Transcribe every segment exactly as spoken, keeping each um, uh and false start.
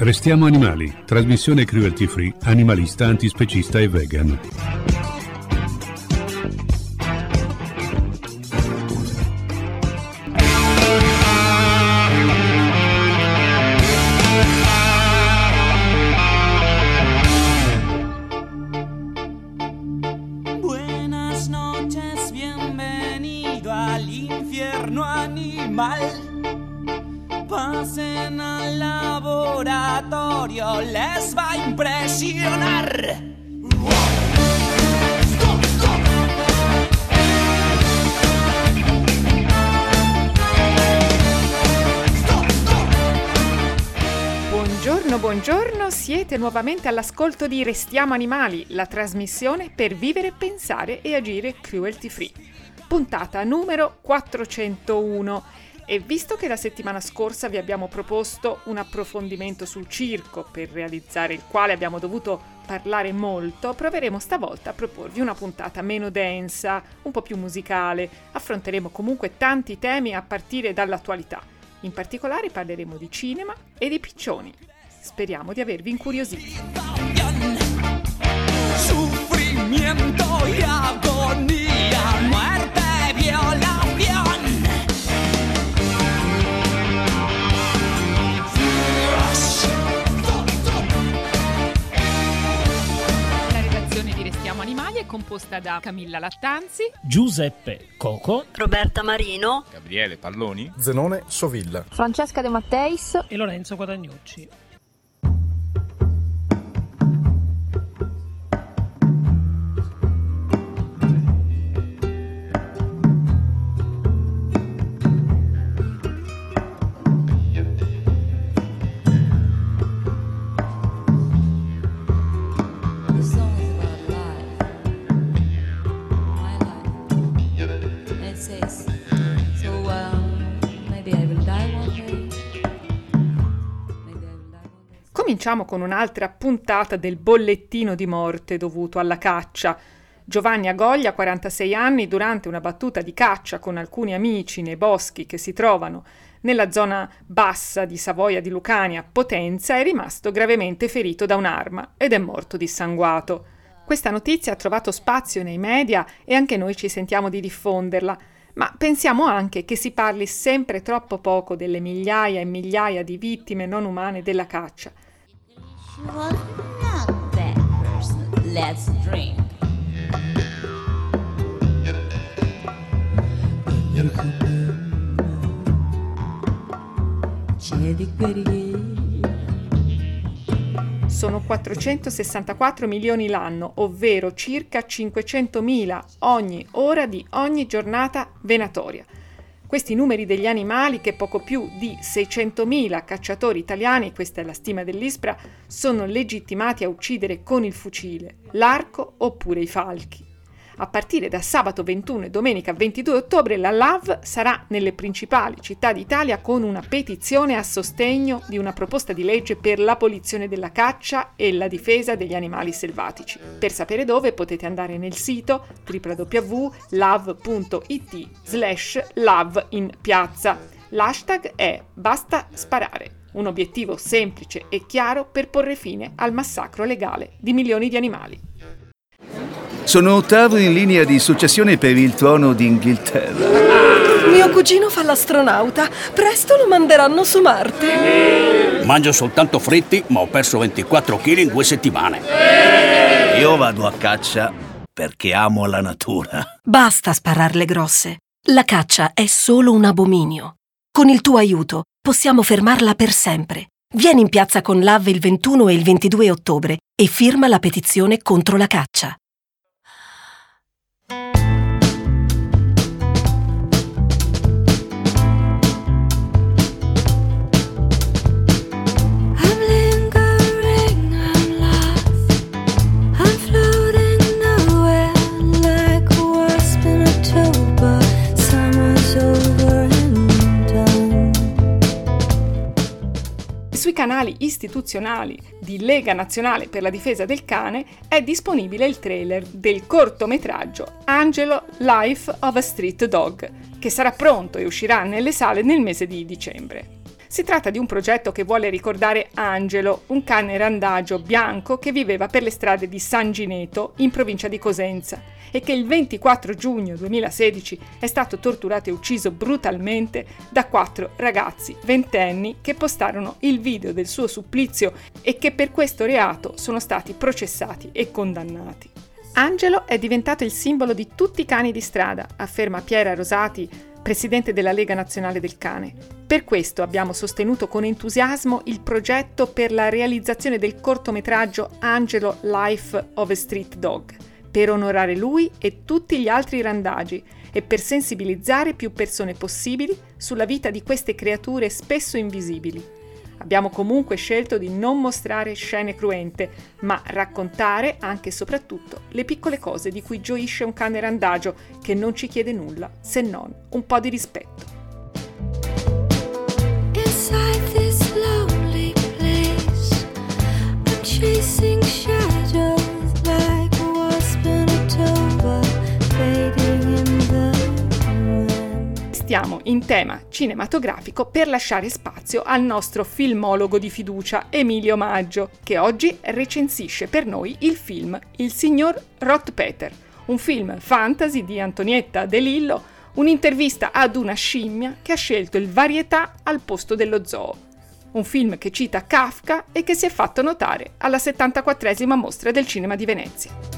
Restiamo animali, trasmissione cruelty free, animalista, antispecista e vegan. Buenas noches, bienvenido al infierno animal. Pasen al laboratorio, les va a impresionar. Buongiorno, buongiorno, siete nuovamente all'ascolto di Restiamo Animali, la trasmissione per vivere, pensare e agire cruelty free. Puntata numero quattrocentouno. E visto che la settimana scorsa vi abbiamo proposto un approfondimento sul circo, per realizzare il quale abbiamo dovuto parlare molto, proveremo stavolta a proporvi una puntata meno densa, un po' più musicale. Affronteremo comunque tanti temi a partire dall'attualità. In particolare parleremo di cinema e di piccioni. Speriamo di avervi incuriositi. Sufrimiento y agonía, muerte, violación. Animali è composta da Camilla Lattanzi, Giuseppe Coco, Roberta Marino, Gabriele Palloni, Zenone Sovilla, Francesca De Matteis e Lorenzo Guadagnucci. Cominciamo con un'altra puntata del bollettino di morte dovuto alla caccia. Giovanni Agoglia, quarantasei anni, durante una battuta di caccia con alcuni amici nei boschi che si trovano nella zona bassa di Savoia di Lucania, Potenza, è rimasto gravemente ferito da un'arma ed è morto dissanguato. Questa notizia ha trovato spazio nei media e anche noi ci sentiamo di diffonderla, ma pensiamo anche che si parli sempre troppo poco delle migliaia e migliaia di vittime non umane della caccia. Well, not that person. Let's drink. Sono quattrocentosessantaquattro milioni l'anno, ovvero circa cinquecentomila ogni ora di ogni giornata venatoria. Questi numeri degli animali, che poco più di seicentomila cacciatori italiani, questa è la stima dell'ISPRA, sono legittimati a uccidere con il fucile, l'arco oppure i falchi. A partire da sabato ventuno e domenica ventidue ottobre la L A V sarà nelle principali città d'Italia con una petizione a sostegno di una proposta di legge per l'abolizione della caccia e la difesa degli animali selvatici. Per sapere dove potete andare nel sito w w w punto lav punto it slash lav in piazza. L'hashtag è Basta sparare, un obiettivo semplice e chiaro per porre fine al massacro legale di milioni di animali. Sono ottavo in linea di successione per il trono d'Inghilterra. Mio cugino fa l'astronauta. Presto lo manderanno su Marte. Mangio soltanto fritti, ma ho perso ventiquattro chili in due settimane. Io vado a caccia perché amo la natura. Basta spararle grosse. La caccia è solo un abominio. Con il tuo aiuto possiamo fermarla per sempre. Vieni in piazza con L A V il ventuno e il ventidue ottobre e firma la petizione contro la caccia. Sui canali istituzionali di Lega Nazionale per la Difesa del Cane è disponibile il trailer del cortometraggio Angelo Life of a Street Dog, che sarà pronto e uscirà nelle sale nel mese di dicembre. Si tratta di un progetto che vuole ricordare Angelo, un cane randagio bianco che viveva per le strade di San Gineto, in provincia di Cosenza, e che il ventiquattro giugno duemilasedici è stato torturato e ucciso brutalmente da quattro ragazzi ventenni che postarono il video del suo supplizio e che per questo reato sono stati processati e condannati. Angelo è diventato il simbolo di tutti i cani di strada, afferma Piera Rosati, presidente della Lega Nazionale del Cane. Per questo abbiamo sostenuto con entusiasmo il progetto per la realizzazione del cortometraggio Angelo Life of a Street Dog, per onorare lui e tutti gli altri randagi e per sensibilizzare più persone possibili sulla vita di queste creature spesso invisibili. Abbiamo comunque scelto di non mostrare scene cruente, ma raccontare anche e soprattutto le piccole cose di cui gioisce un cane randagio che non ci chiede nulla se non un po' di rispetto. Inside this lonely place, I'm chasing shadows like a wasp in October, fading in the Stiamo in tema cinematografico per lasciare spazio al nostro filmologo di fiducia Emilio Maggio, che oggi recensisce per noi il film Il signor Rottpeter, un film fantasy di Antonietta De Lillo, un'intervista ad una scimmia che ha scelto il varietà al posto dello zoo. Un film che cita Kafka e che si è fatto notare alla settantaquattresima Mostra del Cinema di Venezia.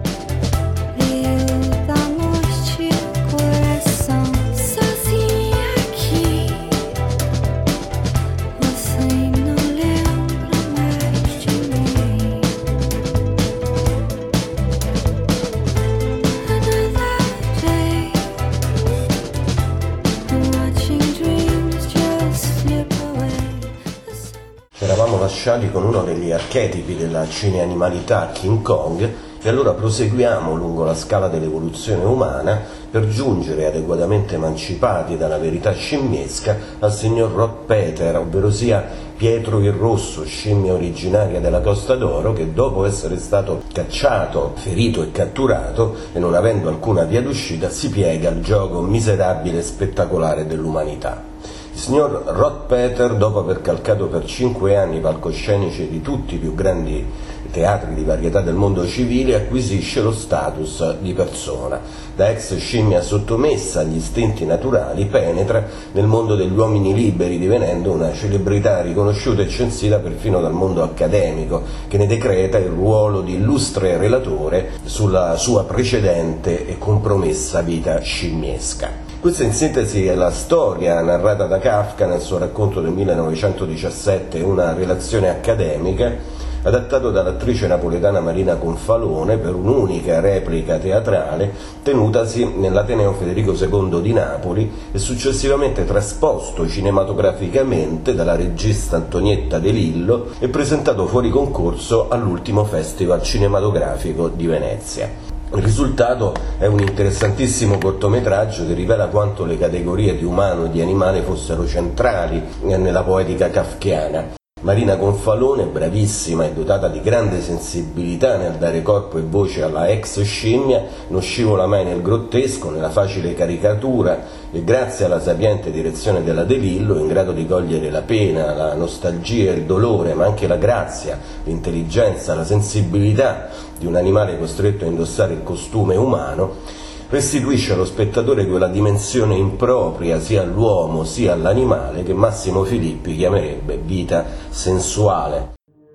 Eravamo lasciati con uno degli archetipi della cineanimalità, King Kong, e allora proseguiamo lungo la scala dell'evoluzione umana per giungere, adeguatamente emancipati dalla verità scimmiesca, al signor Rottpeter, ovvero sia Pietro il Rosso, scimmia originaria della Costa d'Oro, che dopo essere stato cacciato, ferito e catturato, e non avendo alcuna via d'uscita, si piega al gioco miserabile e spettacolare dell'umanità. Il signor Rottpeter, dopo aver calcato per cinque anni i palcoscenici di tutti i più grandi teatri di varietà del mondo civile, acquisisce lo status di persona. Da ex scimmia sottomessa agli istinti naturali, penetra nel mondo degli uomini liberi, divenendo una celebrità riconosciuta e censita perfino dal mondo accademico, che ne decreta il ruolo di illustre relatore sulla sua precedente e compromessa vita scimmiesca. Questa in sintesi è la storia narrata da Kafka nel suo racconto del millenovecentodiciassette, una relazione accademica, adattato dall'attrice napoletana Marina Confalone per un'unica replica teatrale tenutasi nell'Ateneo Federico secondo di Napoli e successivamente trasposto cinematograficamente dalla regista Antonietta De Lillo e presentato fuori concorso all'ultimo Festival cinematografico di Venezia. Il risultato è un interessantissimo cortometraggio che rivela quanto le categorie di umano e di animale fossero centrali nella poetica kafkiana. Marina Confalone, bravissima e dotata di grande sensibilità nel dare corpo e voce alla ex scimmia, non scivola mai nel grottesco, nella facile caricatura e grazie alla sapiente direzione della De Lillo, in grado di cogliere la pena, la nostalgia e il dolore, ma anche la grazia, l'intelligenza, la sensibilità di un animale costretto a indossare il costume umano, restituisce allo spettatore quella dimensione impropria sia all'uomo sia all'animale che Massimo Filippi chiamerebbe vita sensuale.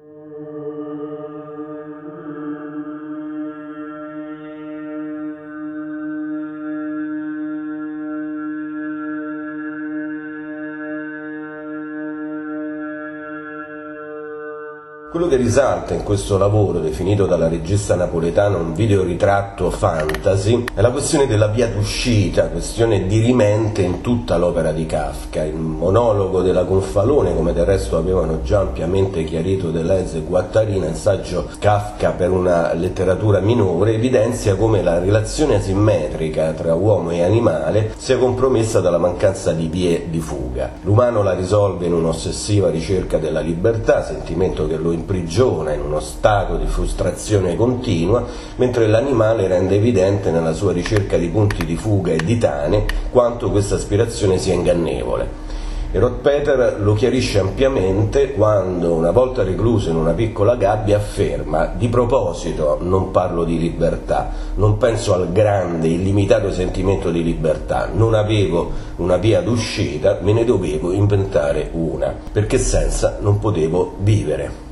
Quello che risalta in questo lavoro, definito dalla regista napoletana un videoritratto fantasy, è la questione della via d'uscita, questione dirimente in tutta l'opera di Kafka. Il monologo della Confalone, come del resto avevano già ampiamente chiarito Deleuze e Guattari nel saggio Kafka per una letteratura minore, evidenzia come la relazione asimmetrica tra uomo e animale sia compromessa dalla mancanza di vie di fuga. L'umano la risolve in un'ossessiva ricerca della libertà, sentimento che lo imprigiona in uno stato di frustrazione continua, mentre l'animale rende evidente nella sua ricerca di punti di fuga e di tane quanto questa aspirazione sia ingannevole. E Rothpeter lo chiarisce ampiamente quando, una volta recluso in una piccola gabbia, afferma: di proposito non parlo di libertà, non penso al grande, illimitato sentimento di libertà, non avevo una via d'uscita, me ne dovevo inventare una, perché senza non potevo vivere.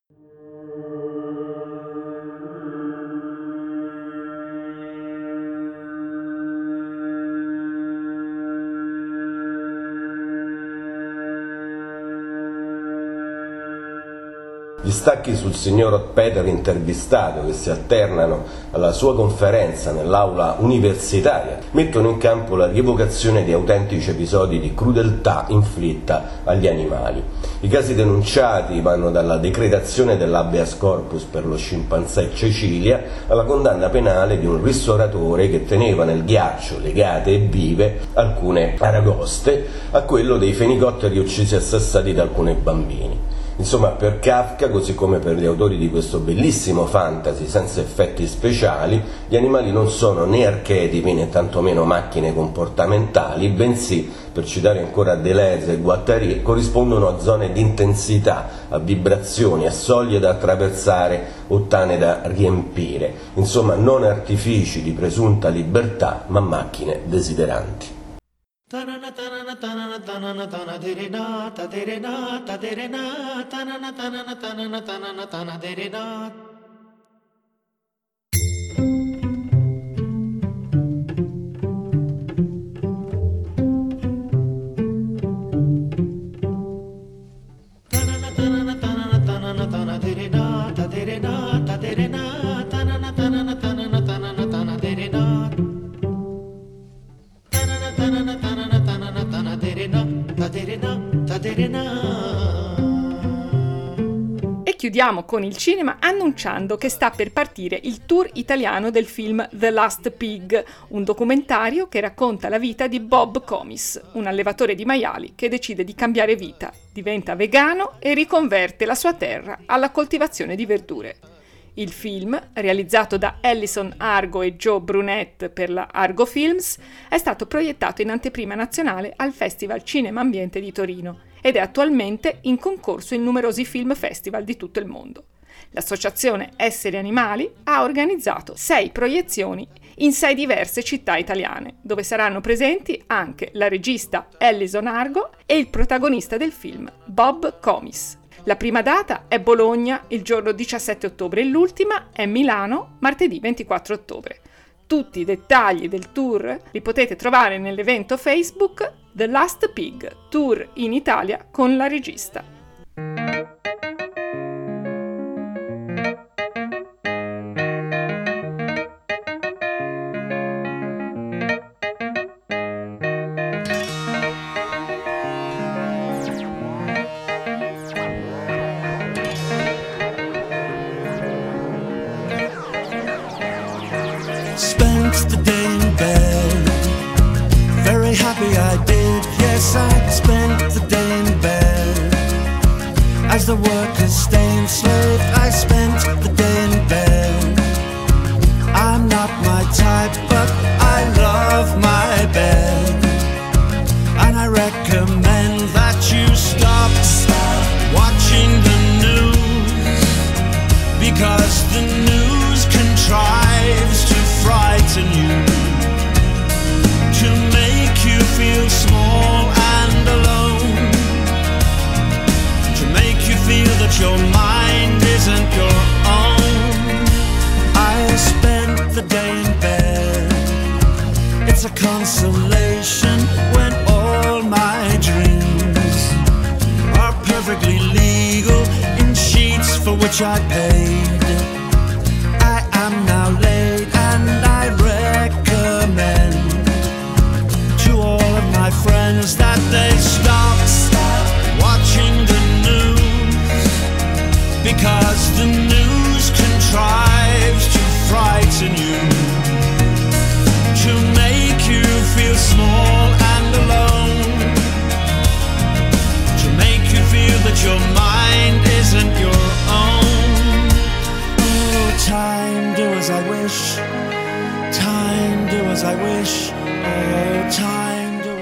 Gli stacchi sul signor Rothpeter intervistato, che si alternano alla sua conferenza nell'aula universitaria, mettono in campo la rievocazione di autentici episodi di crudeltà inflitta agli animali. I casi denunciati vanno dalla decretazione dell'habeas corpus per lo scimpanzé Cecilia alla condanna penale di un ristoratore che teneva nel ghiaccio, legate e vive, alcune aragoste, a quello dei fenicotteri uccisi e assassati da alcuni bambini. Insomma, per Kafka, così come per gli autori di questo bellissimo fantasy senza effetti speciali, gli animali non sono né archetipi né tantomeno macchine comportamentali, bensì, per citare ancora Deleuze e Guattari, corrispondono a zone di intensità, a vibrazioni, a soglie da attraversare o tane da riempire. Insomma, non artifici di presunta libertà, ma macchine desideranti. E chiudiamo con il cinema annunciando che sta per partire il tour italiano del film The Last Pig, un documentario che racconta la vita di Bob Comis, un allevatore di maiali che decide di cambiare vita, diventa vegano e riconverte la sua terra alla coltivazione di verdure. Il film, realizzato da Ellison Argo e Joe Brunette per la Argo Films, è stato proiettato in anteprima nazionale al Festival Cinema Ambiente di Torino ed è attualmente in concorso in numerosi film festival di tutto il mondo. L'associazione Esseri Animali ha organizzato sei proiezioni in sei diverse città italiane, dove saranno presenti anche la regista Ellison Argo e il protagonista del film, Bob Comis. La prima data è Bologna il giorno diciassette ottobre e l'ultima è Milano martedì ventiquattro ottobre. Tutti i dettagli del tour li potete trovare nell'evento Facebook The Last Pig, tour in Italia con la regista. Spent the day in bed, very happy I did, yes I spent the day in bed. As the workers stay enslaved, I spent the day in bed. I'm not my type, but I love my bed. And I recommend that you stop, stop watching the news, because the news contrives to frighten you, to make you feel small and alone, to make you feel that your mind isn't your own. I spent the day in bed, it's a consolation when all my dreams are perfectly legal in sheets for which I paid. I am now laid and I recommend to all of my friends that they stop, stop watching the news, because the news contrives to frighten you, to make you feel small and alone, to make you feel that your mind isn't your own. Time, do as I wish. Time, do as I wish. Oh, time, do as I wish.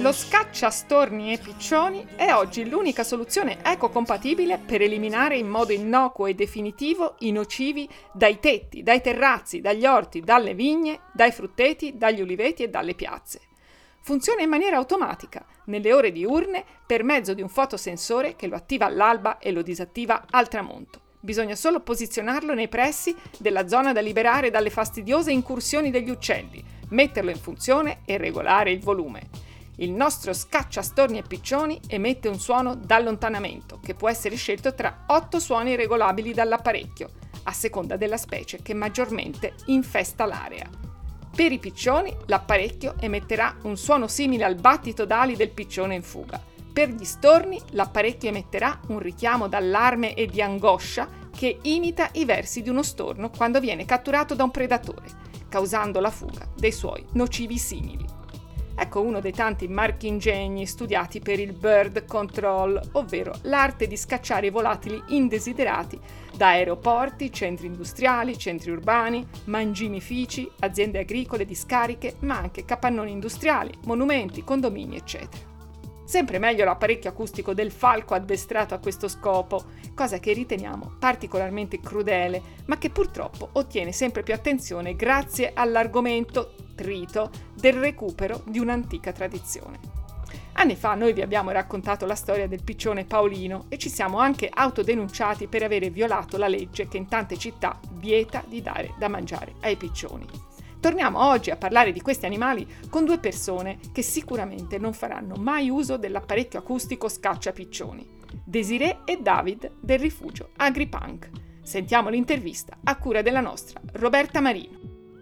Lo scacciastorni e piccioni è oggi l'unica soluzione ecocompatibile per eliminare in modo innocuo e definitivo i nocivi dai tetti, dai terrazzi, dagli orti, dalle vigne, dai frutteti, dagli uliveti e dalle piazze. Funziona in maniera automatica, nelle ore diurne, per mezzo di un fotosensore che lo attiva all'alba e lo disattiva al tramonto. Bisogna solo posizionarlo nei pressi della zona da liberare dalle fastidiose incursioni degli uccelli, metterlo in funzione e regolare il volume. Il nostro scacciastorni e piccioni emette un suono d'allontanamento, che può essere scelto tra otto suoni regolabili dall'apparecchio, a seconda della specie che maggiormente infesta l'area. Per i piccioni, l'apparecchio emetterà un suono simile al battito d'ali del piccione in fuga. Per gli storni, l'apparecchio emetterà un richiamo d'allarme e di angoscia che imita i versi di uno storno quando viene catturato da un predatore, causando la fuga dei suoi nocivi simili. Ecco uno dei tanti marchingegni studiati per il bird control, ovvero l'arte di scacciare i volatili indesiderati da aeroporti, centri industriali, centri urbani, mangimifici, aziende agricole, discariche, ma anche capannoni industriali, monumenti, condomini, eccetera. Sempre meglio l'apparecchio acustico del falco addestrato a questo scopo, cosa che riteniamo particolarmente crudele, ma che purtroppo ottiene sempre più attenzione grazie all'argomento trito del recupero di un'antica tradizione. Anni fa noi vi abbiamo raccontato la storia del piccione Paolino e ci siamo anche autodenunciati per avere violato la legge che in tante città vieta di dare da mangiare ai piccioni. Torniamo oggi a parlare di questi animali con due persone che sicuramente non faranno mai uso dell'apparecchio acustico scacciapiccioni, Desiree e David del rifugio AgriPunk. Sentiamo l'intervista a cura della nostra Roberta Marino.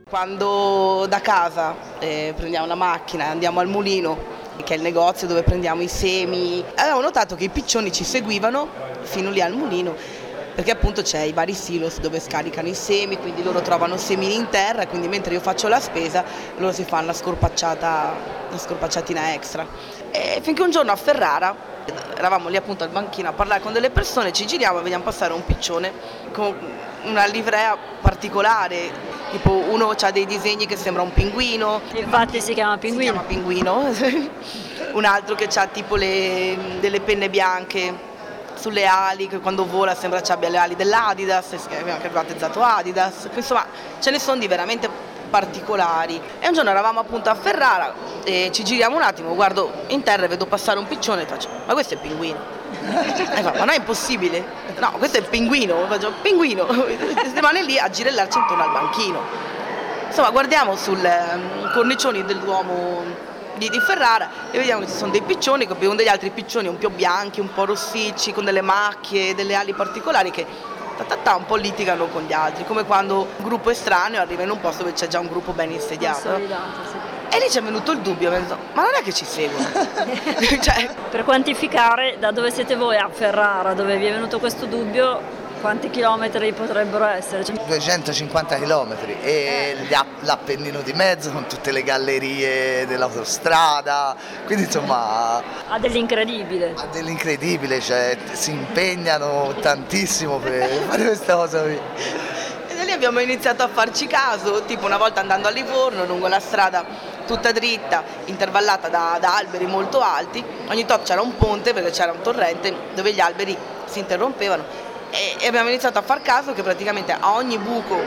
Quando da casa eh, prendiamo la macchina e andiamo al mulino, che è il negozio dove prendiamo i semi, avevo notato che i piccioni ci seguivano fino lì al mulino, perché appunto c'è i vari silos dove scaricano i semi, quindi loro trovano semini in terra e quindi mentre io faccio la spesa loro si fanno la scorpacciata, la scorpacciatina extra. E finché un giorno a Ferrara eravamo lì appunto al banchino a parlare con delle persone, ci giriamo e vediamo passare un piccione con una livrea particolare, tipo uno ha dei disegni che sembra un pinguino. Infatti si chiama pinguino. Si chiama pinguino. Un altro che ha tipo le, delle penne bianche sulle ali, che quando vola sembra ci abbia le ali dell'Adidas, abbiamo anche battezzato Adidas. Insomma, ce ne sono di veramente particolari. E un giorno eravamo appunto a Ferrara e ci giriamo un attimo, guardo in terra e vedo passare un piccione e faccio: ma questo è il pinguino. E fa: ma non è impossibile? No, questo è il pinguino. Faccio: pinguino. Rimane lì a girellarci intorno al banchino. Insomma, guardiamo sul um, cornicioni del Duomo di, di Ferrara e vediamo che ci sono dei piccioni, con degli altri piccioni un po' bianchi, un po' rossicci, con delle macchie, delle ali particolari che ta ta ta, un po' litigano con gli altri, come quando un gruppo estraneo arriva in un posto dove c'è già un gruppo ben insediato. Sì. E lì ci è venuto il dubbio, mi detto: ma non è che ci seguono? Cioè, per quantificare da dove siete voi a Ferrara, dove vi è venuto questo dubbio, quanti chilometri potrebbero essere? duecentocinquanta chilometri e eh. l'Appennino di mezzo con tutte le gallerie dell'autostrada, quindi insomma ha dell'incredibile. Ha dell'incredibile, cioè si impegnano tantissimo per fare questa cosa qui. E da lì abbiamo iniziato a farci caso, tipo una volta andando a Livorno lungo la strada tutta dritta, intervallata da, da alberi molto alti, ogni tot c'era un ponte perché c'era un torrente dove gli alberi si interrompevano. E abbiamo iniziato a far caso che praticamente a ogni buco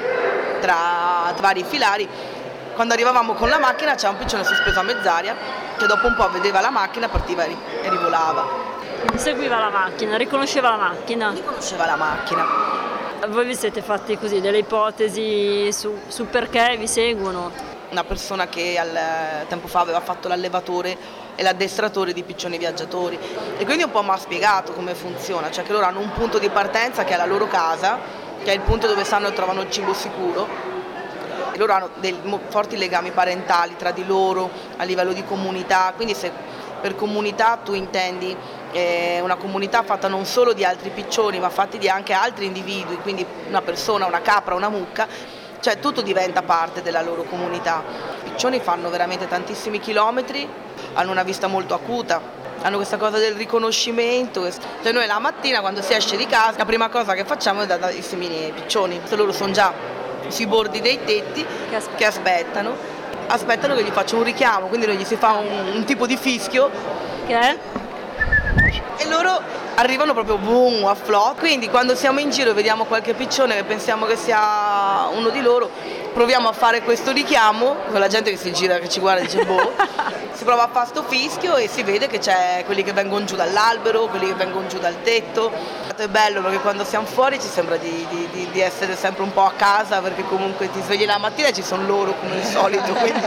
tra vari filari, quando arrivavamo con la macchina c'era un piccione sospeso a mezz'aria che dopo un po' vedeva la macchina, partiva e rivolava. Seguiva la macchina, riconosceva la macchina? Riconosceva la macchina. Voi vi siete fatti così delle ipotesi su, su perché vi seguono? Una persona che al tempo fa aveva fatto l'allevatore e l'addestratore di piccioni viaggiatori e quindi un po' mi ha spiegato come funziona, cioè che loro hanno un punto di partenza che è la loro casa, che è il punto dove sanno e trovano il cibo sicuro, e loro hanno dei forti legami parentali tra di loro a livello di comunità, quindi se per comunità tu intendi eh, una comunità fatta non solo di altri piccioni ma fatti di anche altri individui, quindi una persona, una capra, una mucca, cioè tutto diventa parte della loro comunità. I piccioni fanno veramente tantissimi chilometri, hanno una vista molto acuta, hanno questa cosa del riconoscimento, cioè noi la mattina quando si esce di casa la prima cosa che facciamo è dare i semini ai piccioni, se loro sono già sui bordi dei tetti che aspettano. che aspettano aspettano che gli faccia un richiamo, quindi noi gli si fa un, un tipo di fischio che è e loro arrivano proprio boom a flot. Quindi quando siamo in giro e vediamo qualche piccione che pensiamo che sia uno di loro, proviamo a fare questo richiamo, con la gente che si gira, che ci guarda e dice boh, si prova a fare sto fischio e si vede che c'è quelli che vengono giù dall'albero, quelli che vengono giù dal tetto. È bello perché quando siamo fuori ci sembra di, di, di essere sempre un po' a casa, perché comunque ti svegli la mattina e ci sono loro come al solito. Quindi...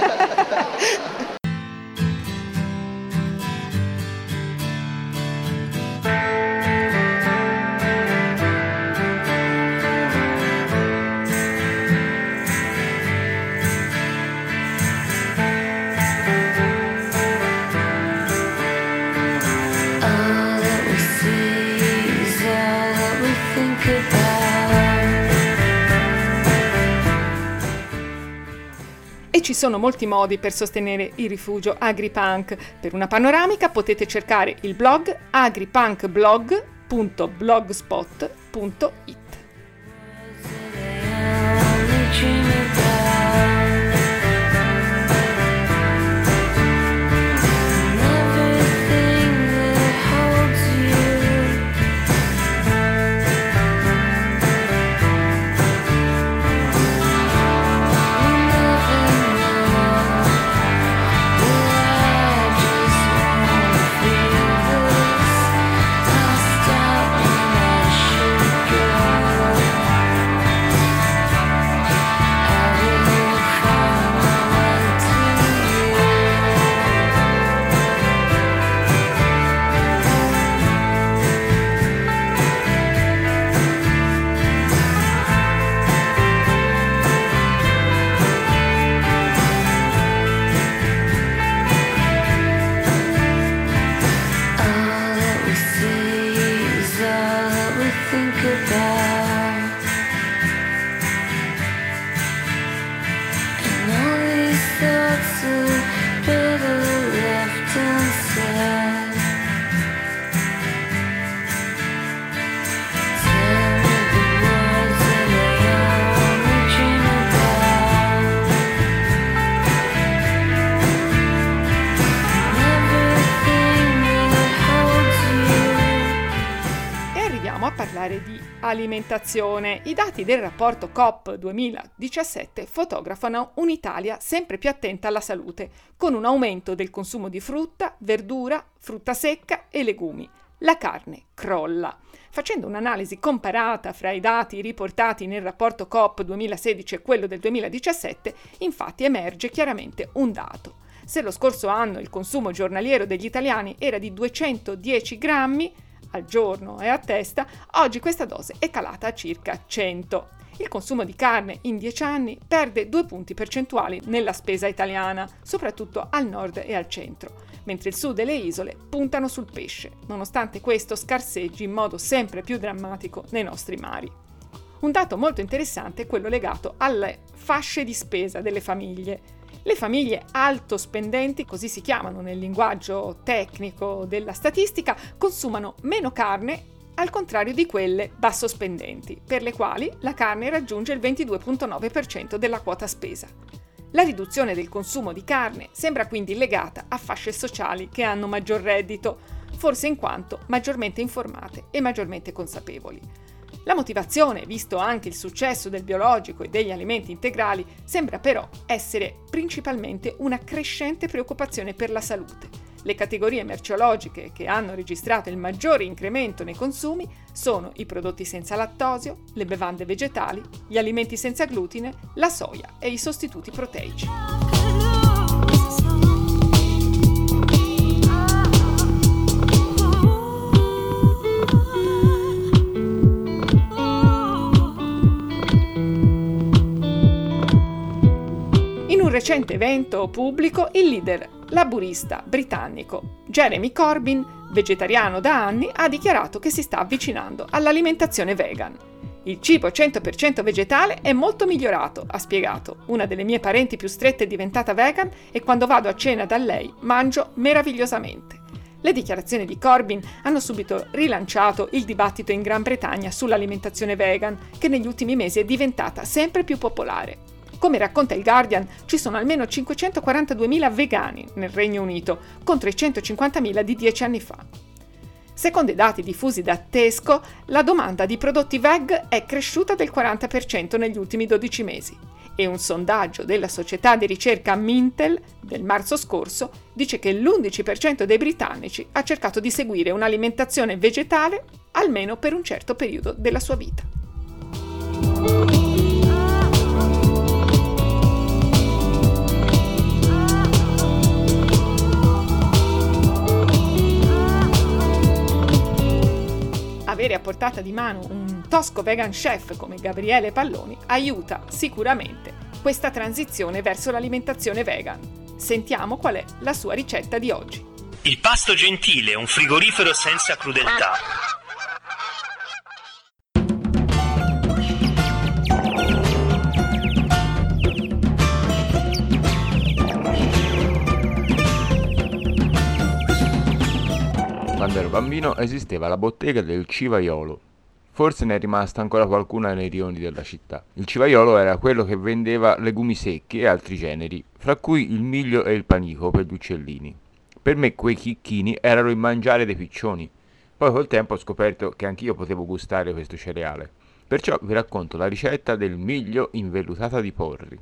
E ci sono molti modi per sostenere il rifugio AgriPunk. Per una panoramica potete cercare il blog agripunkblog punto blogspot punto it. Di alimentazione. I dati del rapporto COP duemiladiciassette fotografano un'Italia sempre più attenta alla salute, con un aumento del consumo di frutta, verdura, frutta secca e legumi. La carne crolla. Facendo un'analisi comparata fra i dati riportati nel rapporto COP duemilasedici e quello del duemiladiciassette, infatti emerge chiaramente un dato. Se lo scorso anno il consumo giornaliero degli italiani era di duecentodieci grammi al giorno e a testa, oggi questa dose è calata a circa cento. Il consumo di carne in dieci anni perde due punti percentuali nella spesa italiana, soprattutto al nord e al centro, mentre il sud e le isole puntano sul pesce, nonostante questo scarseggi in modo sempre più drammatico nei nostri mari. Un dato molto interessante è quello legato alle fasce di spesa delle famiglie. Le famiglie alto spendenti, così si chiamano nel linguaggio tecnico della statistica, consumano meno carne al contrario di quelle basso spendenti, per le quali la carne raggiunge il ventidue virgola nove per cento della quota spesa. La riduzione del consumo di carne sembra quindi legata a fasce sociali che hanno maggior reddito, forse in quanto maggiormente informate e maggiormente consapevoli. La motivazione, visto anche il successo del biologico e degli alimenti integrali, sembra però essere principalmente una crescente preoccupazione per la salute. Le categorie merceologiche che hanno registrato il maggiore incremento nei consumi sono i prodotti senza lattosio, le bevande vegetali, gli alimenti senza glutine, la soia e i sostituti proteici. In un recente evento pubblico, il leader laburista britannico Jeremy Corbyn, vegetariano da anni, ha dichiarato che si sta avvicinando all'alimentazione vegan. Il cibo cento per cento vegetale è molto migliorato, ha spiegato. Una delle mie parenti più strette è diventata vegan e quando vado a cena da lei mangio meravigliosamente. Le dichiarazioni di Corbyn hanno subito rilanciato il dibattito in Gran Bretagna sull'alimentazione vegan, che negli ultimi mesi è diventata sempre più popolare. Come racconta il Guardian, ci sono almeno cinquecentoquarantaduemila vegani nel Regno Unito, contro i centocinquantamila di dieci anni fa. Secondo i dati diffusi da Tesco, la domanda di prodotti veg è cresciuta del quaranta per cento negli ultimi dodici mesi e un sondaggio della società di ricerca Mintel del marzo scorso dice che l'undici per cento dei britannici ha cercato di seguire un'alimentazione vegetale almeno per un certo periodo della sua vita. Avere a portata di mano un tosco vegan chef come Gabriele Palloni aiuta sicuramente questa transizione verso l'alimentazione vegan. Sentiamo qual è la sua ricetta di oggi. Il pasto gentile, un frigorifero senza crudeltà. Quando ero bambino esisteva la bottega del Civaiolo. Forse ne è rimasta ancora qualcuna nei rioni della città. Il Civaiolo era quello che vendeva legumi secchi e altri generi, fra cui il miglio e il panico per gli uccellini. Per me quei chicchini erano il mangiare dei piccioni. Poi col tempo ho scoperto che anch'io potevo gustare questo cereale. Perciò vi racconto la ricetta del miglio in vellutata di porri.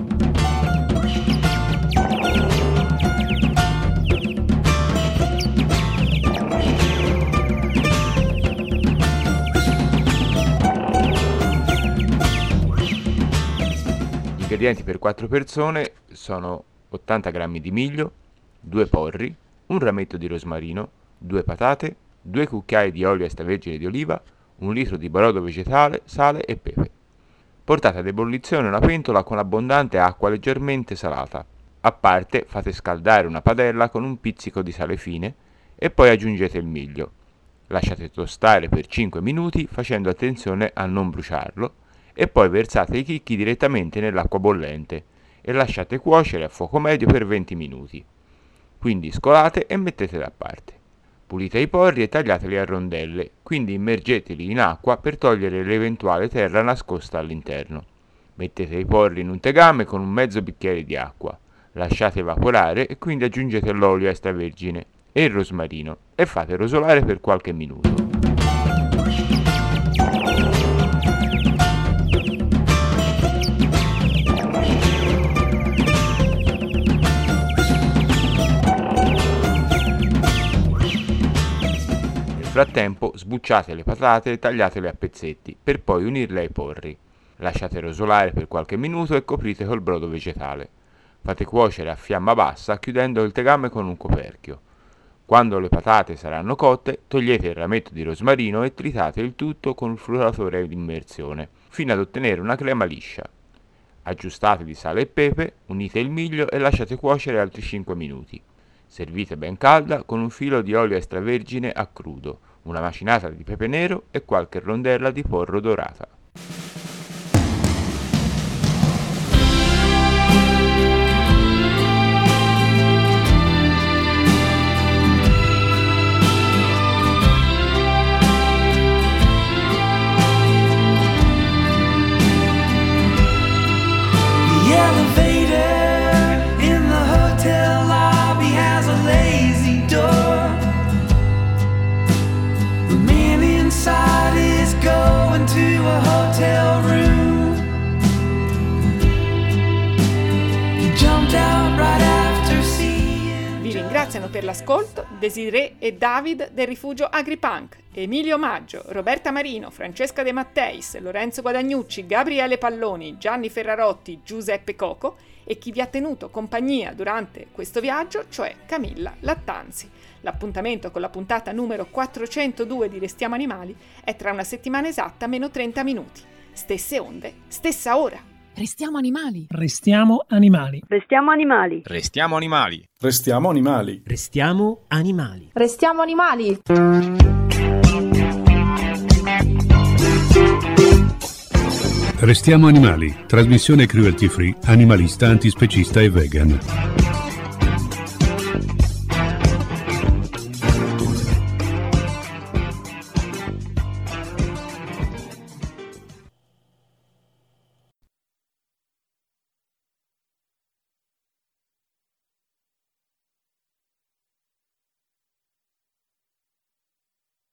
Gli ingredienti per quattro persone sono ottanta grammi di miglio, due porri, un rametto di rosmarino, due patate, due cucchiai di olio extravergine di oliva, un litro di brodo vegetale, sale e pepe. Portate ad ebollizione una pentola con abbondante acqua leggermente salata. A parte fate scaldare una padella con un pizzico di sale fine e poi aggiungete il miglio. Lasciate tostare per cinque minuti facendo attenzione a non bruciarlo e poi versate i chicchi direttamente nell'acqua bollente e lasciate cuocere a fuoco medio per venti minuti. Quindi scolate e mettete da parte. Pulite i porri e tagliateli a rondelle, quindi immergeteli in acqua per togliere l'eventuale terra nascosta all'interno. Mettete i porri in un tegame con un mezzo bicchiere di acqua, lasciate evaporare e quindi aggiungete l'olio extravergine e il rosmarino e fate rosolare per qualche minuto. Nel frattempo sbucciate le patate e tagliatele a pezzetti per poi unirle ai porri. Lasciate rosolare per qualche minuto e coprite col brodo vegetale. Fate cuocere a fiamma bassa chiudendo il tegame con un coperchio. Quando le patate saranno cotte, togliete il rametto di rosmarino e tritate il tutto con il frullatore di immersione fino ad ottenere una crema liscia. Aggiustate di sale e pepe, unite il miglio e lasciate cuocere altri cinque minuti. Servite ben calda con un filo di olio extravergine a crudo, una macinata di pepe nero e qualche rondella di porro dorata. The elevator in the hotel lobby has a lazy door. The man inside is going to a hotel room. He jumped out right after seeing. Vi ringraziano per l'ascolto Desiree e David del Rifugio Agripunk, Emilio Maggio, Roberta Marino, Francesca De Matteis, Lorenzo Guadagnucci, Gabriele Palloni, Gianni Ferrarotti, Giuseppe Coco e chi vi ha tenuto compagnia durante questo viaggio, cioè Camilla Lattanzi. L'appuntamento con la puntata numero quattrocentodue di Restiamo Animali è tra una settimana esatta meno trenta minuti. Stesse onde, stessa ora. Restiamo animali. Restiamo animali. Restiamo animali. Restiamo animali. Restiamo animali. Restiamo animali. Restiamo animali. Restiamo animali, trasmissione cruelty free, animalista, antispecista e vegan.